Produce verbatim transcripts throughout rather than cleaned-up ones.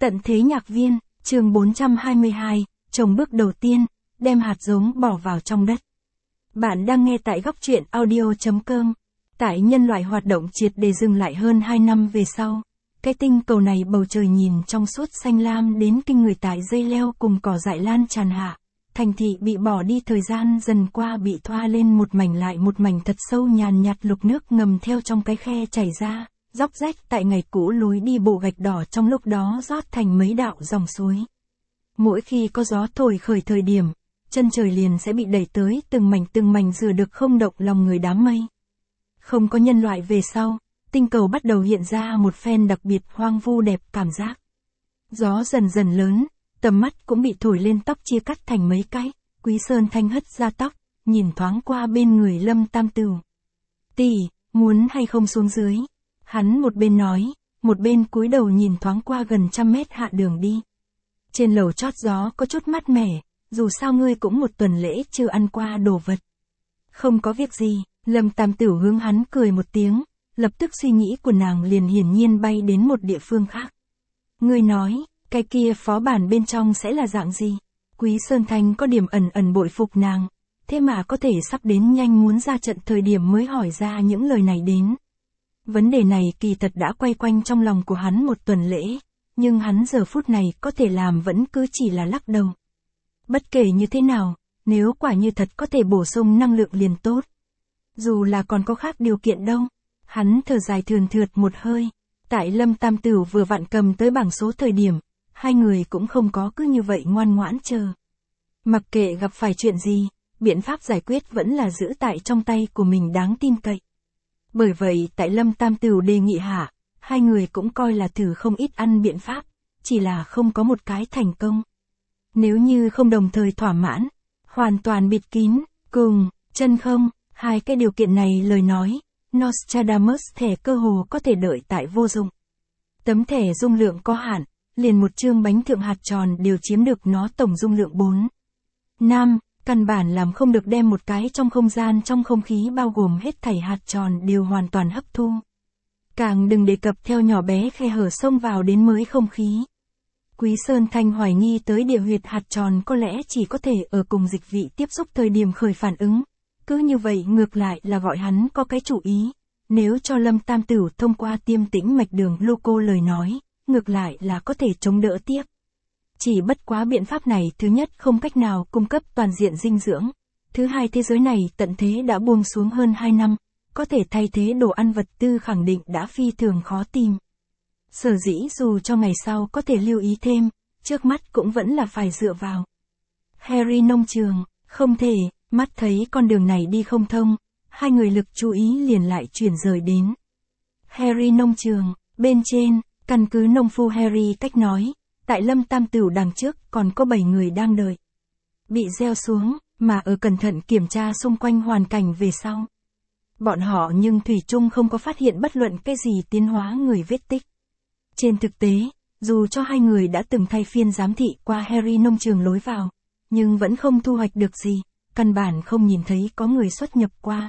Tận thế nhạc viên, chương bốn trăm hai mươi hai, trồng bước đầu tiên, đem hạt giống bỏ vào trong đất. Bạn đang nghe tại góc truyện audio chấm com. Tại nhân loại hoạt động triệt để dừng lại hơn hai năm về sau, cái tinh cầu này bầu trời nhìn trong suốt xanh lam đến kinh người, tại dây leo cùng cỏ dại lan tràn hạ. Thành thị bị bỏ đi, thời gian dần qua bị thoa lên một mảnh lại một mảnh thật sâu nhàn nhạt lục nước ngầm theo trong cái khe chảy ra, róc rách tại ngày cũ lối đi bộ gạch đỏ trong lúc đó rót thành mấy đạo dòng suối. Mỗi khi có gió thổi khởi thời điểm, chân trời liền sẽ bị đẩy tới từng mảnh từng mảnh rửa được không động lòng người đám mây. Không có nhân loại về sau, tinh cầu bắt đầu hiện ra một phen đặc biệt hoang vu đẹp cảm giác. Gió dần dần lớn, tầm mắt cũng bị thổi lên, tóc chia cắt thành mấy cái. Quý Sơn Thanh hất ra tóc, nhìn thoáng qua bên người Lâm Tam Tửu. Tỷ, muốn hay không xuống dưới? Hắn một bên nói, một bên cúi đầu nhìn thoáng qua gần trăm mét hạ đường đi. Trên lầu chót gió có chút mát mẻ, dù sao ngươi cũng một tuần lễ chưa ăn qua đồ vật. Không có việc gì, Lâm Tam Tửu hướng hắn cười một tiếng, lập tức suy nghĩ của nàng liền hiển nhiên bay đến một địa phương khác. Ngươi nói, cái kia phó bản bên trong sẽ là dạng gì? Quý Sơn Thanh có điểm ẩn ẩn bội phục nàng, thế mà có thể sắp đến nhanh muốn ra trận thời điểm mới hỏi ra những lời này đến. Vấn đề này kỳ thật đã quay quanh trong lòng của hắn một tuần lễ, nhưng hắn giờ phút này có thể làm vẫn cứ chỉ là lắc đầu. Bất kể như thế nào, nếu quả như thật có thể bổ sung năng lượng liền tốt. Dù là còn có khác điều kiện đâu. Hắn thở dài thườn thượt một hơi. Tại Lâm Tam Tửu vừa vặn cầm tới bảng số thời điểm, hai người cũng không có cứ như vậy ngoan ngoãn chờ. Mặc kệ gặp phải chuyện gì, biện pháp giải quyết vẫn là giữ tại trong tay của mình đáng tin cậy. Bởi vậy tại Lâm Tam Tửu đề nghị hạ, hai người cũng coi là thử không ít ăn biện pháp, chỉ là không có một cái thành công. Nếu như không đồng thời thỏa mãn, hoàn toàn bịt kín, cùng, chân không, hai cái điều kiện này lời nói, Nostradamus thẻ cơ hồ có thể đợi tại vô dụng. Tấm thẻ dung lượng có hạn, liền một chương bánh thượng hạt tròn đều chiếm được nó tổng dung lượng bốn. năm, căn bản làm không được đem một cái trong không gian trong không khí bao gồm hết thảy hạt tròn đều hoàn toàn hấp thu. Càng đừng đề cập theo nhỏ bé khe hở xông vào đến mới không khí. Quý Sơn Thanh hoài nghi tới địa huyệt hạt tròn có lẽ chỉ có thể ở cùng dịch vị tiếp xúc thời điểm khởi phản ứng. Cứ như vậy ngược lại là gọi hắn có cái chủ ý. Nếu cho Lâm Tam Tửu thông qua tiêm tĩnh mạch đường gluco lời nói, ngược lại là có thể chống đỡ tiếp. Chỉ bất quá biện pháp này thứ nhất không cách nào cung cấp toàn diện dinh dưỡng. Thứ hai, thế giới này tận thế đã buông xuống hơn hai năm, có thể thay thế đồ ăn vật tư khẳng định đã phi thường khó tìm. Sở dĩ dù cho ngày sau có thể lưu ý thêm, trước mắt cũng vẫn là phải dựa vào Harry nông trường, không thể, mắt thấy con đường này đi không thông, hai người lực chú ý liền lại chuyển rời đến Harry nông trường, bên trên, căn cứ nông phu Harry cách nói, tại Lâm Tam Tửu đằng trước còn có bảy người đang đợi. Bị gieo xuống, mà ở cẩn thận kiểm tra xung quanh hoàn cảnh về sau. Bọn họ nhưng thủy chung không có phát hiện bất luận cái gì tiến hóa người vết tích. Trên thực tế, dù cho hai người đã từng thay phiên giám thị qua Harry nông trường lối vào, nhưng vẫn không thu hoạch được gì, căn bản không nhìn thấy có người xuất nhập qua.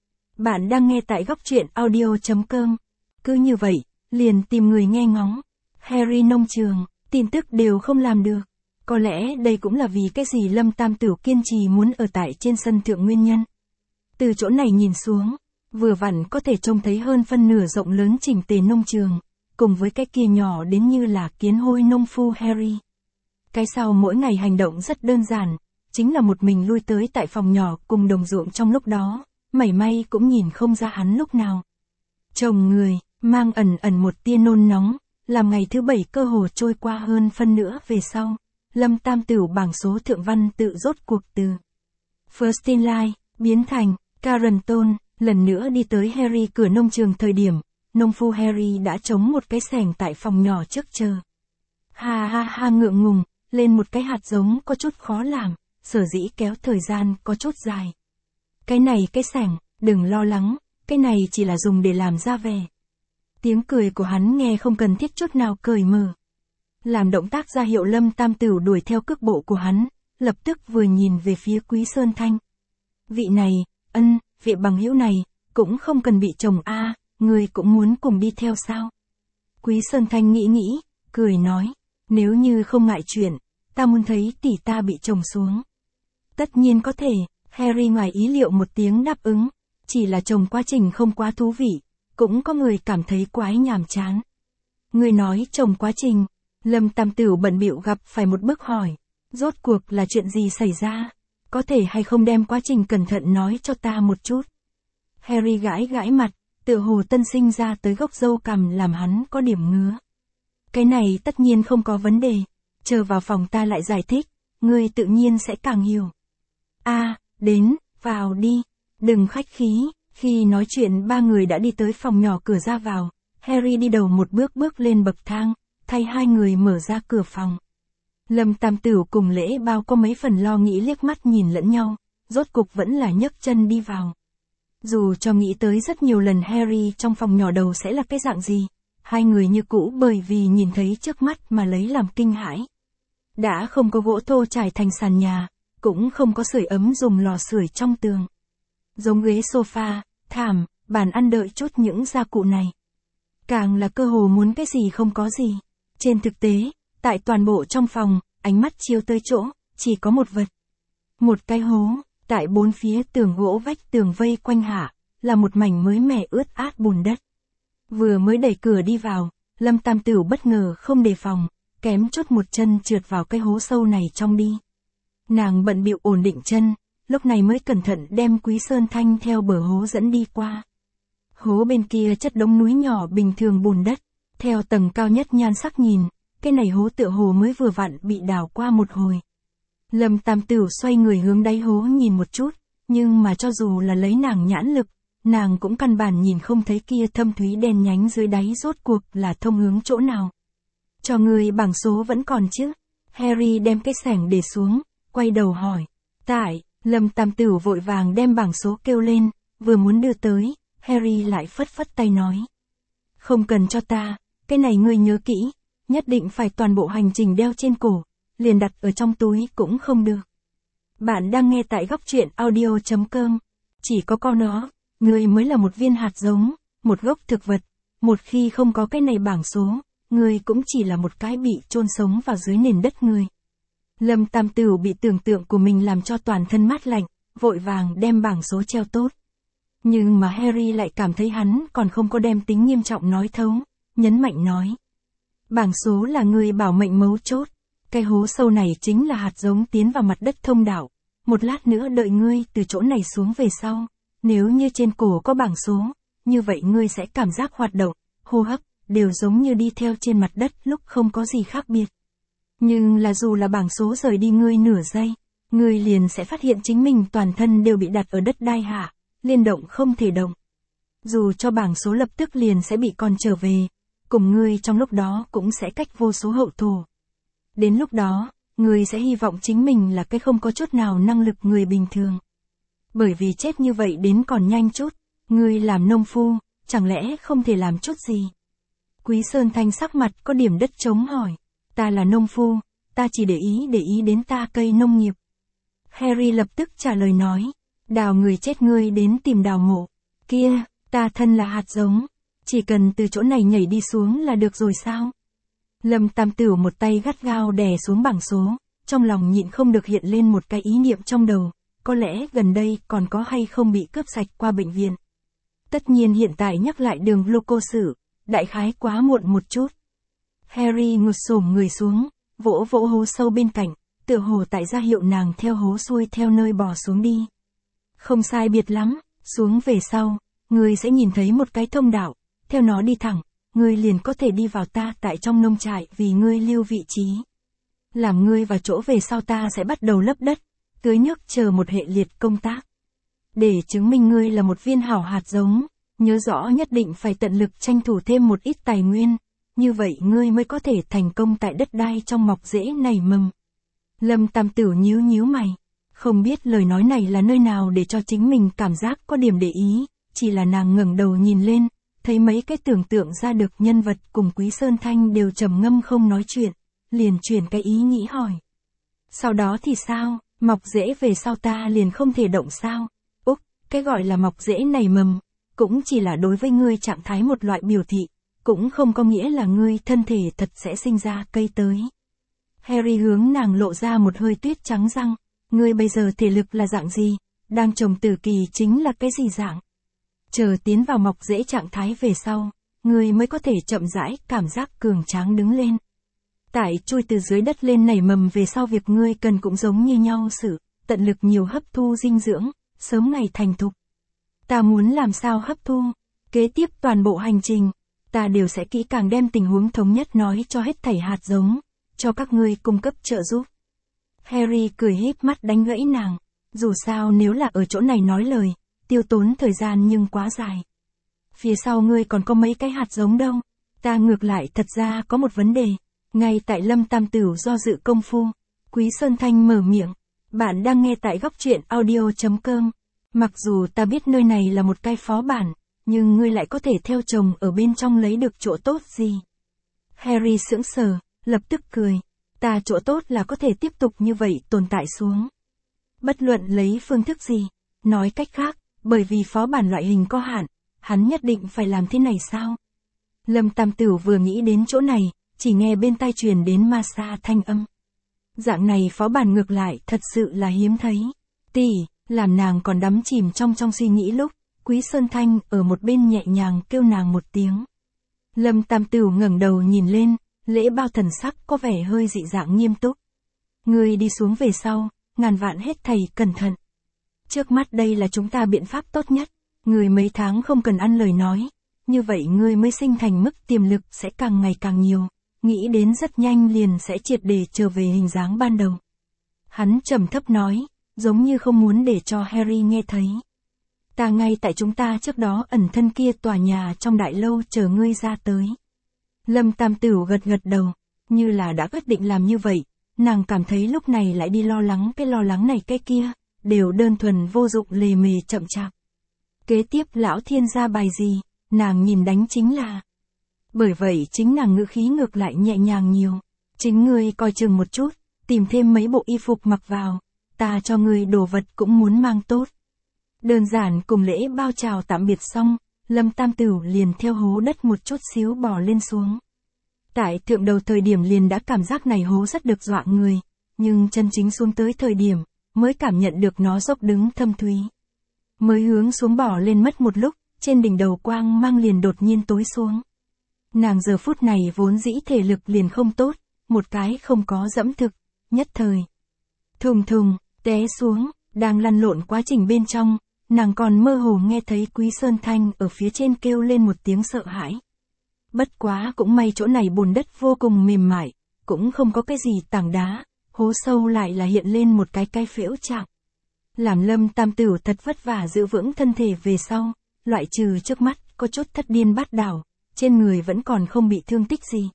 Bạn đang nghe tại góc truyện audio chấm com. Cứ như vậy, liền tìm người nghe ngóng. Harry nông trường, tin tức đều không làm được. Có lẽ đây cũng là vì cái gì Lâm Tam Tửu kiên trì muốn ở tại trên sân thượng nguyên nhân. Từ chỗ này nhìn xuống, vừa vặn có thể trông thấy hơn phân nửa rộng lớn chỉnh tề nông trường, cùng với cái kia nhỏ đến như là kiến hôi nông phu Harry. Cái sau mỗi ngày hành động rất đơn giản, chính là một mình lui tới tại phòng nhỏ cùng đồng ruộng trong lúc đó, mảy may cũng nhìn không ra hắn lúc nào. Chồng người, mang ẩn ẩn một tia nôn nóng, làm ngày thứ bảy cơ hồ trôi qua hơn phân nữa về sau, Lâm Tam Tửu bảng số thượng văn tự rốt cuộc từ First in Line, biến thành Carenton, lần nữa đi tới Harry cửa nông trường thời điểm, nông phu Harry đã chống một cái xẻng tại phòng nhỏ trước chờ. Ha ha ha ngượng ngùng, lên một cái hạt giống có chút khó làm, sở dĩ kéo thời gian có chút dài. Cái này cái xẻng, đừng lo lắng, cái này chỉ là dùng để làm ra vẻ. Tiếng cười của hắn nghe không cần thiết chút nào cởi mở. Làm động tác ra hiệu Lâm Tam Tửu đuổi theo cước bộ của hắn, lập tức vừa nhìn về phía Quý Sơn Thanh. Vị này, ân, vị bằng hữu này, cũng không cần bị chồng a, à, người cũng muốn cùng đi theo sao? Quý Sơn Thanh nghĩ nghĩ, cười nói, Nếu như không ngại chuyện, ta muốn thấy tỷ ta bị chồng xuống. Tất nhiên có thể, Harry ngoài ý liệu một tiếng đáp ứng, chỉ là chồng quá trình không quá thú vị, cũng có người cảm thấy quái nhàm chán. Người nói chồng quá trình, Lâm Tam Tửu bận bịu gặp phải một bước hỏi, rốt cuộc là chuyện gì xảy ra, có thể hay không đem quá trình cẩn thận nói cho ta một chút. Harry gãi gãi mặt, tựa hồ tân sinh ra tới gốc râu cằm làm hắn có điểm ngứa. Cái này tất nhiên không có vấn đề, chờ vào phòng ta lại giải thích, ngươi tự nhiên sẽ càng hiểu. A, à, đến, vào đi, đừng khách khí. Khi nói chuyện ba người đã đi tới phòng nhỏ cửa ra vào, Harry đi đầu một bước bước lên bậc thang, thay hai người mở ra cửa phòng. Lâm Tam Tửu cùng Lễ Bao có mấy phần lo nghĩ liếc mắt nhìn lẫn nhau, rốt cục vẫn là nhấc chân đi vào. Dù cho nghĩ tới rất nhiều lần Harry trong phòng nhỏ đầu sẽ là cái dạng gì, hai người như cũ bởi vì nhìn thấy trước mắt mà lấy làm kinh hãi. Đã không có gỗ thô trải thành sàn nhà, cũng không có sưởi ấm dùng lò sưởi trong tường. Giống ghế sofa, thảm, bàn ăn đợi chút những gia cụ này. Càng là cơ hồ muốn cái gì không có gì. Trên thực tế, tại toàn bộ trong phòng, ánh mắt chiếu tới chỗ, chỉ có một vật. Một cái hố, tại bốn phía tường gỗ vách tường vây quanh hạ, là một mảnh mới mẻ ướt át bùn đất. Vừa mới đẩy cửa đi vào, Lâm Tam Tửu bất ngờ không đề phòng, kém chút một chân trượt vào cái hố sâu này trong đi. Nàng bận bịu ổn định chân, lúc này mới cẩn thận đem Quý Sơn Thanh theo bờ hố dẫn đi qua. Hố bên kia chất đống núi nhỏ bình thường bùn đất, theo tầng cao nhất nhan sắc nhìn, cái này hố tựa hồ mới vừa vặn bị đào qua một hồi. Lâm Tam Tửu xoay người hướng đáy hố nhìn một chút, nhưng mà cho dù là lấy nàng nhãn lực, nàng cũng căn bản nhìn không thấy kia thâm thúy đen nhánh dưới đáy rốt cuộc là thông hướng chỗ nào. Cho người bảng số vẫn còn chứ? Harry đem cái xẻng để xuống, quay đầu hỏi. Tại, Lâm Tam Tửu vội vàng đem bảng số kêu lên, vừa muốn đưa tới, Harry lại phất phất tay nói. Không cần cho ta, cái này ngươi nhớ kỹ, nhất định phải toàn bộ hành trình đeo trên cổ, liền đặt ở trong túi cũng không được. Bạn đang nghe tại góc truyện audio chấm com. Chỉ có con nó, ngươi mới là một viên hạt giống, một gốc thực vật, một khi không có cái này bảng số, ngươi cũng chỉ là một cái bị chôn sống vào dưới nền đất ngươi. Lâm Tam Tửu bị tưởng tượng của mình làm cho toàn thân mát lạnh, vội vàng đem bảng số treo tốt. Nhưng mà Harry lại cảm thấy hắn còn không có đem tính nghiêm trọng nói thấu, nhấn mạnh nói. Bảng số là người bảo mệnh mấu chốt, cái hố sâu này chính là hạt giống tiến vào mặt đất thông đạo, một lát nữa đợi ngươi từ chỗ này xuống về sau, nếu như trên cổ có bảng số, như vậy ngươi sẽ cảm giác hoạt động, hô hấp, đều giống như đi theo trên mặt đất lúc không có gì khác biệt. Nhưng là dù là bảng số rời đi ngươi nửa giây, ngươi liền sẽ phát hiện chính mình toàn thân đều bị đặt ở đất đai hạ, liên động không thể động. Dù cho bảng số lập tức liền sẽ bị còn trở về, cùng ngươi trong lúc đó cũng sẽ cách vô số hậu thổ. Đến lúc đó, ngươi sẽ hy vọng chính mình là cái không có chút nào năng lực người bình thường. Bởi vì chết như vậy đến còn nhanh chút, ngươi làm nông phu, chẳng lẽ không thể làm chút gì? Quý Sơn Thanh sắc mặt có điểm đất trống hỏi. Ta là nông phu, ta chỉ để ý để ý đến ta cây nông nghiệp. Harry lập tức trả lời nói, đào người chết ngươi đến tìm đào mộ. Kia, ta thân là hạt giống, chỉ cần từ chỗ này nhảy đi xuống là được rồi sao? Lâm Tam Tửu một tay gắt gao đè xuống bảng số, trong lòng nhịn không được hiện lên một cái ý niệm trong đầu, có lẽ gần đây còn có hay không bị cướp sạch qua bệnh viện. Tất nhiên hiện tại nhắc lại đường glucose, đại khái quá muộn một chút. Harry ngồi xổm người xuống, vỗ vỗ hố sâu bên cạnh, tựa hồ tại ra hiệu nàng theo hố xuôi theo nơi bò xuống đi. Không sai biệt lắm, xuống về sau, ngươi sẽ nhìn thấy một cái thông đạo, theo nó đi thẳng, ngươi liền có thể đi vào ta tại trong nông trại vì ngươi lưu vị trí. Làm ngươi vào chỗ về sau ta sẽ bắt đầu lấp đất, tưới nước chờ một hệ liệt công tác. Để chứng minh ngươi là một viên hảo hạt giống, nhớ rõ nhất định phải tận lực tranh thủ thêm một ít tài nguyên. Như vậy ngươi mới có thể thành công tại đất đai trong mọc rễ nảy mầm. Lâm Tam Tửu nhíu nhíu mày, không biết lời nói này là nơi nào để cho chính mình cảm giác có điểm để ý, chỉ là nàng ngẩng đầu nhìn lên, thấy mấy cái tưởng tượng ra được nhân vật cùng Quý Sơn Thanh đều trầm ngâm không nói chuyện, liền chuyển cái ý nghĩ hỏi. Sau đó thì sao, mọc rễ về sau ta liền không thể động sao? Úc, cái gọi là mọc rễ nảy mầm, cũng chỉ là đối với ngươi trạng thái một loại biểu thị. Cũng không có nghĩa là ngươi thân thể thật sẽ sinh ra cây tới. Harry hướng nàng lộ ra một hơi tuyết trắng răng. Ngươi bây giờ thể lực là dạng gì? Đang trồng tử kỳ chính là cái gì dạng? Chờ tiến vào mọc rễ trạng thái về sau, ngươi mới có thể chậm rãi cảm giác cường tráng đứng lên. Tại chui từ dưới đất lên nảy mầm về sau việc ngươi cần cũng giống như nhau sự, tận lực nhiều hấp thu dinh dưỡng, sớm ngày thành thục. Ta muốn làm sao hấp thu? Kế tiếp toàn bộ hành trình, ta đều sẽ kỹ càng đem tình huống thống nhất nói cho hết thảy hạt giống, cho các ngươi cung cấp trợ giúp. Harry cười híp mắt đánh gãy nàng. Dù sao nếu là ở chỗ này nói lời, tiêu tốn thời gian nhưng quá dài. Phía sau ngươi còn có mấy cái hạt giống đâu. Ta ngược lại thật ra có một vấn đề. Ngay tại Lâm Tam Tửu do dự công phu, Quý Sơn Thanh mở miệng. Bạn đang nghe tại góc truyện audio chấm com. Mặc dù ta biết nơi này là một cái phó bản, nhưng ngươi lại có thể theo chồng ở bên trong lấy được chỗ tốt gì? Harry sững sờ, lập tức cười. Ta chỗ tốt là có thể tiếp tục như vậy tồn tại xuống. Bất luận lấy phương thức gì, nói cách khác, bởi vì phó bản loại hình có hạn, hắn nhất định phải làm thế này sao? Lâm Tam Tửu vừa nghĩ đến chỗ này, chỉ nghe bên tai truyền đến ma sa thanh âm. Dạng này phó bản ngược lại thật sự là hiếm thấy. Tỷ, làm nàng còn đắm chìm trong trong suy nghĩ lúc, Quý Sơn Thanh ở một bên nhẹ nhàng kêu nàng một tiếng. Lâm Tam Tửu ngẩng đầu nhìn lên, Lễ Bao thần sắc có vẻ hơi dị dạng nghiêm túc. Ngươi đi xuống về sau, ngàn vạn hết thầy cẩn thận. Trước mắt đây là chúng ta biện pháp tốt nhất, ngươi mấy tháng không cần ăn lời nói, như vậy ngươi mới sinh thành mức tiềm lực sẽ càng ngày càng nhiều, nghĩ đến rất nhanh liền sẽ triệt để trở về hình dáng ban đầu. Hắn trầm thấp nói, giống như không muốn để cho Harry nghe thấy. Ta ngay tại chúng ta trước đó ẩn thân kia tòa nhà trong đại lâu chờ ngươi ra tới. Lâm Tam Tửu gật gật đầu, như là đã quyết định làm như vậy, nàng cảm thấy lúc này lại đi lo lắng cái lo lắng này cái kia, đều đơn thuần vô dụng lề mề chậm chạp. Kế tiếp lão thiên ra bài gì, nàng nhìn đánh chính là. Bởi vậy chính nàng ngữ khí ngược lại nhẹ nhàng nhiều. Chính ngươi coi chừng một chút, tìm thêm mấy bộ y phục mặc vào, ta cho ngươi đồ vật cũng muốn mang tốt. Đơn giản cùng Lễ Bao chào tạm biệt xong, Lâm Tam Tửu liền theo hố đất một chút xíu bò lên xuống. Tại thượng đầu thời điểm liền đã cảm giác này hố rất được dọa người, nhưng chân chính xuống tới thời điểm, mới cảm nhận được nó dốc đứng thâm thúy. Mới hướng xuống bò lên mất một lúc, trên đỉnh đầu quang mang liền đột nhiên tối xuống. Nàng giờ phút này vốn dĩ thể lực liền không tốt, một cái không có dẫm thực, nhất thời. Thùng thùng, té xuống, đang lăn lộn quá trình bên trong, nàng còn mơ hồ nghe thấy Quý Sơn Thanh ở phía trên kêu lên một tiếng sợ hãi. Bất quá cũng may chỗ này bùn đất vô cùng mềm mại, cũng không có cái gì tảng đá, hố sâu lại là hiện lên một cái cái phễu trạng. Làm Lâm Tam Tửu thật vất vả giữ vững thân thể về sau, loại trừ trước mắt có chút thất điên bát đảo, trên người vẫn còn không bị thương tích gì.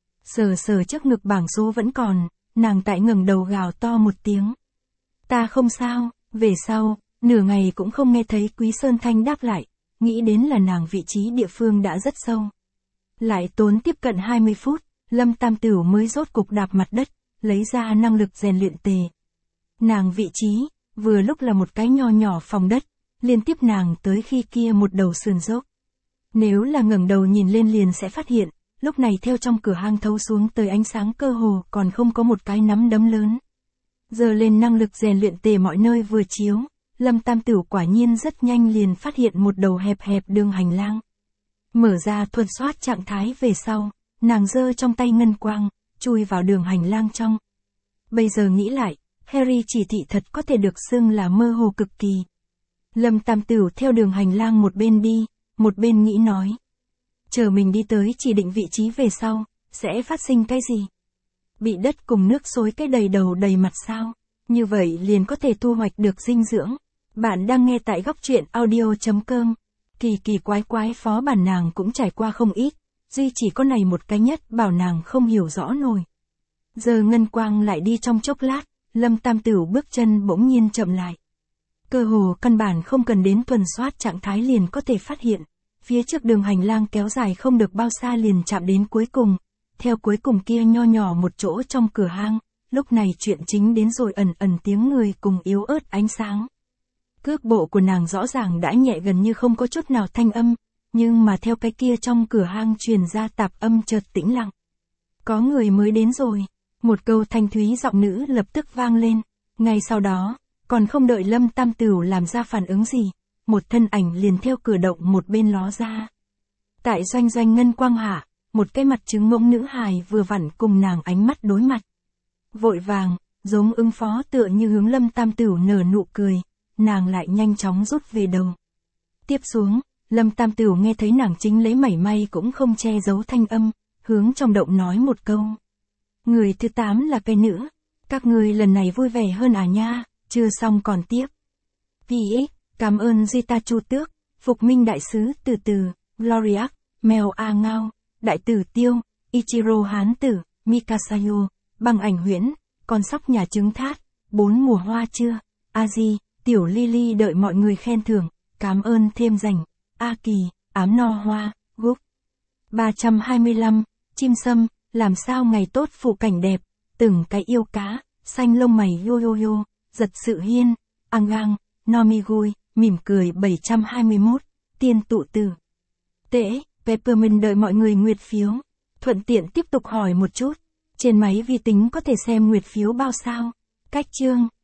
Sờ sờ trước ngực bảng số vẫn còn, nàng tại ngẩng đầu gào to một tiếng. Ta không sao, về sau, nửa ngày cũng không nghe thấy Quý Sơn Thanh đáp lại, nghĩ đến là nàng vị trí địa phương đã rất sâu. Lại tốn tiếp cận hai mươi phút, Lâm Tam Tửu mới rốt cục đạp mặt đất, lấy ra năng lực rèn luyện tề. Nàng vị trí, vừa lúc là một cái nho nhỏ phòng đất, liên tiếp nàng tới khi kia một đầu sườn dốc. Nếu là ngẩng đầu nhìn lên liền sẽ phát hiện, lúc này theo trong cửa hang thấu xuống tới ánh sáng cơ hồ còn không có một cái nắm đấm lớn. Giờ lên năng lực rèn luyện tề mọi nơi vừa chiếu, Lâm Tam Tửu quả nhiên rất nhanh liền phát hiện một đầu hẹp hẹp đường hành lang. Mở ra thuần soát trạng thái về sau, nàng giơ trong tay ngân quang, chui vào đường hành lang trong. Bây giờ nghĩ lại, Harry chỉ thị thật có thể được xưng là mơ hồ cực kỳ. Lâm Tam Tửu theo đường hành lang một bên đi, một bên nghĩ nói. Chờ mình đi tới chỉ định vị trí về sau, sẽ phát sinh cái gì? Bị đất cùng nước xối cái đầy đầu đầy mặt sao? Như vậy liền có thể thu hoạch được dinh dưỡng. Bạn đang nghe tại góc truyện audio chấm com. Kỳ kỳ quái quái phó bản nàng cũng trải qua không ít, duy chỉ có này một cái nhất bảo nàng không hiểu rõ nổi. Giờ ngân quang lại đi trong chốc lát, Lâm Tam Tửu bước chân bỗng nhiên chậm lại. Cơ hồ căn bản không cần đến tuần soát trạng thái liền có thể phát hiện, phía trước đường hành lang kéo dài không được bao xa liền chạm đến cuối cùng, theo cuối cùng kia nho nhỏ một chỗ trong cửa hang, lúc này chuyện chính đến rồi ẩn ẩn tiếng người cùng yếu ớt ánh sáng. Cước bộ của nàng rõ ràng đã nhẹ gần như không có chút nào thanh âm, nhưng mà theo cái kia trong cửa hang truyền ra tạp âm chợt tĩnh lặng. Có người mới đến rồi. Một câu thanh thúy giọng nữ lập tức vang lên. Ngay sau đó, còn không đợi Lâm Tam Tửu làm ra phản ứng gì, một thân ảnh liền theo cửa động một bên ló ra. Tại doanh doanh ngân quang hạ, một cái mặt trứng ngỗng nữ hài vừa vặn cùng nàng ánh mắt đối mặt. Vội vàng, giống ứng phó tựa như hướng Lâm Tam Tửu nở nụ cười, nàng lại nhanh chóng rút về đầu. Tiếp xuống, Lâm Tam Tửu nghe thấy nàng chính lấy mảy may cũng không che giấu thanh âm, hướng trong động nói một câu. Người thứ tám là cái nữ, các người lần này vui vẻ hơn à nha, chưa xong còn tiếp. pê ích, cảm ơn Zeta Chu Tước, Phục Minh Đại Sứ từ từ, Gloriac, Mèo A Ngao, Đại Tử Tiêu, Ichiro Hán Tử, Mikasayo, Băng Ảnh Huyễn, Con Sóc Nhà Trứng Thát, Bốn Mùa Hoa Chưa, A-di, Tiểu Lily đợi mọi người khen thưởng, cảm ơn thêm dành, A Kỳ, Ám No Hoa, Gúc. ba trăm hai mươi lăm, Chim Sâm, làm sao ngày tốt phụ cảnh đẹp, từng cái yêu cá, xanh lông mày yo yo yo, giật sự hiên, ang gang, Nomigui, mỉm cười bảy trăm hai mươi mốt, tiên tụ tử. Tễ, Peppermint đợi mọi người nguyệt phiếu, thuận tiện tiếp tục hỏi một chút, trên máy vi tính có thể xem nguyệt phiếu bao sao, cách chương.